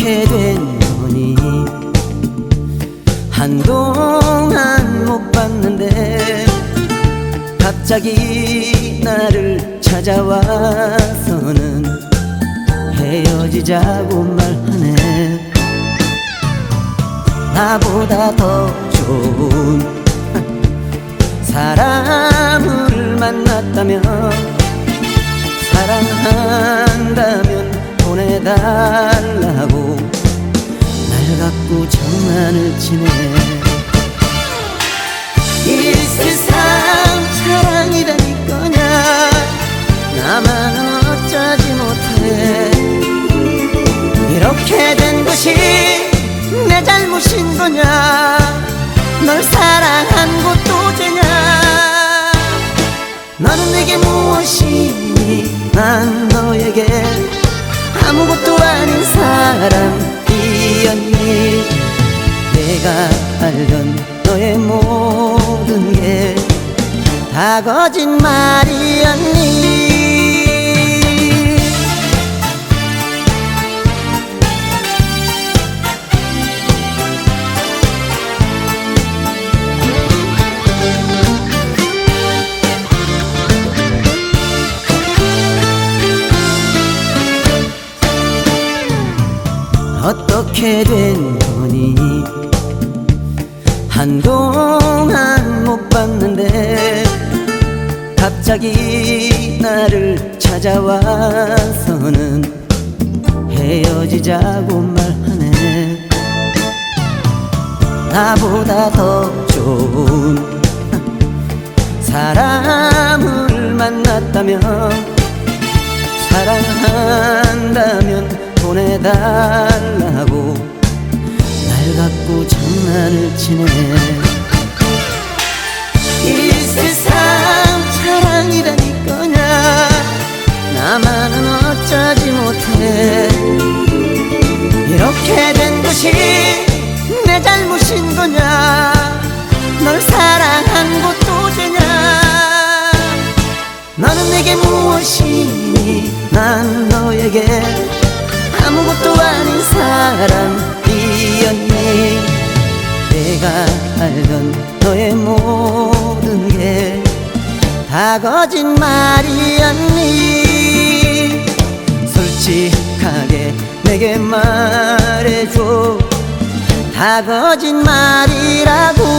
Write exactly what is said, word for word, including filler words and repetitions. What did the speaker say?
어떻게 된 거니? 한동안 못 봤는데 갑자기 나를 찾아와서는 헤어지자고 말하네. 나보다 더 좋은 사람을 만났다면, 사랑한다면 보내달라고 날 갖고 장난을 치네. 이 세상 사랑이라니 거냐, 나만은 어쩌지 못해. 이렇게 된 것이 내 잘못인 거냐, 널 사랑한 것도 죄냐. 너는 내게 무엇이니, 난 너에게 아무것도 아닌 사람이었니. 내가 알던 너의 모든 게 다 거짓말이었니. 어떻게 된 거니? 한동안 못 봤는데 갑자기 나를 찾아와서는 헤어지자고 말하네. 나보다 더 좋은 사람을 만났다면, 사랑한다면 보내달라고 날 갖고 장난을 치네. 이 세상 사랑이라니 거냐, 나만은 어쩌지 못해. 이렇게 된 것이 내 잘못인 거냐, 널 사랑한 것도 죄냐. 너는 내게 무엇이니, 난 너에게 아무것도 아닌 사람이었니. 내가 알던 너의 모든 게 다 거짓말이었니. 솔직하게 내게 말해줘, 다 거짓말이라고.